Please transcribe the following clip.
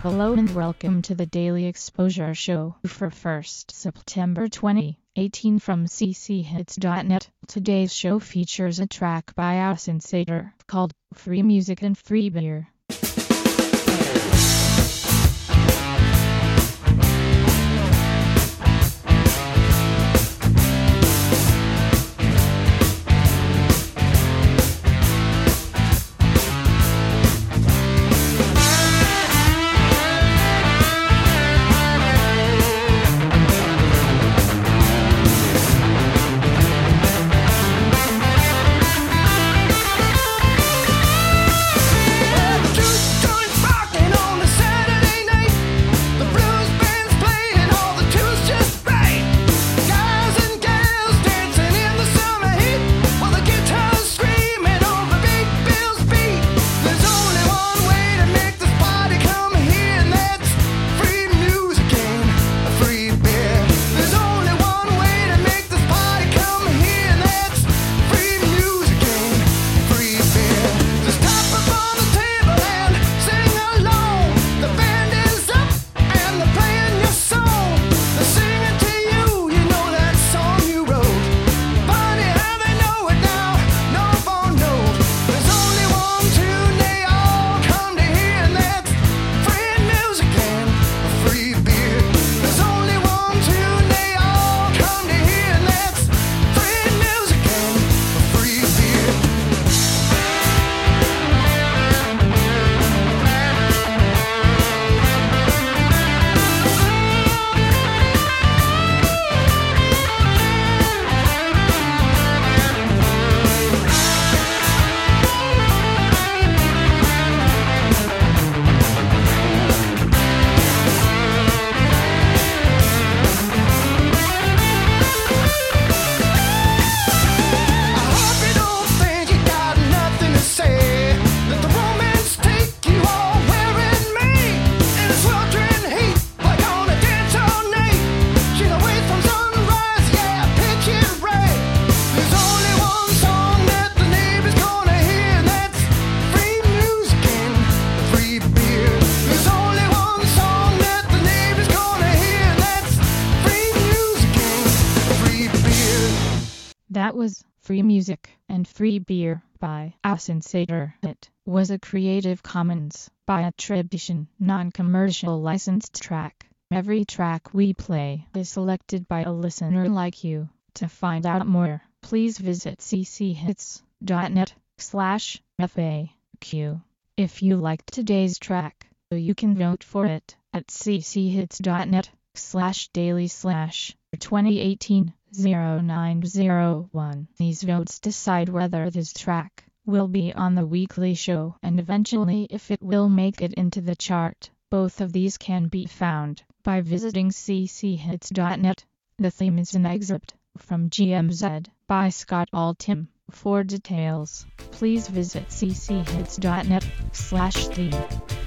Hello and welcome to the Daily Exposure Show for 1st September 2018 from cchits.net. Today's show features a track by Ausinsator called Free Music and Free Beer. That was Free Music and Free Beer by Ausinsator. It was a Creative Commons by attribution, non-commercial licensed track. Every track we play is selected by a listener like you. To find out more, please visit cchits.net/FAQ. If you liked today's track, you can vote for it at cchits.net/daily/2018-0901. These votes decide whether this track will be on the weekly show and eventually if it will make it into the chart. Both of these can be found by visiting cchits.net. The theme is an excerpt from GMZ by Scott Altham. For details, please visit cchits.net/theme.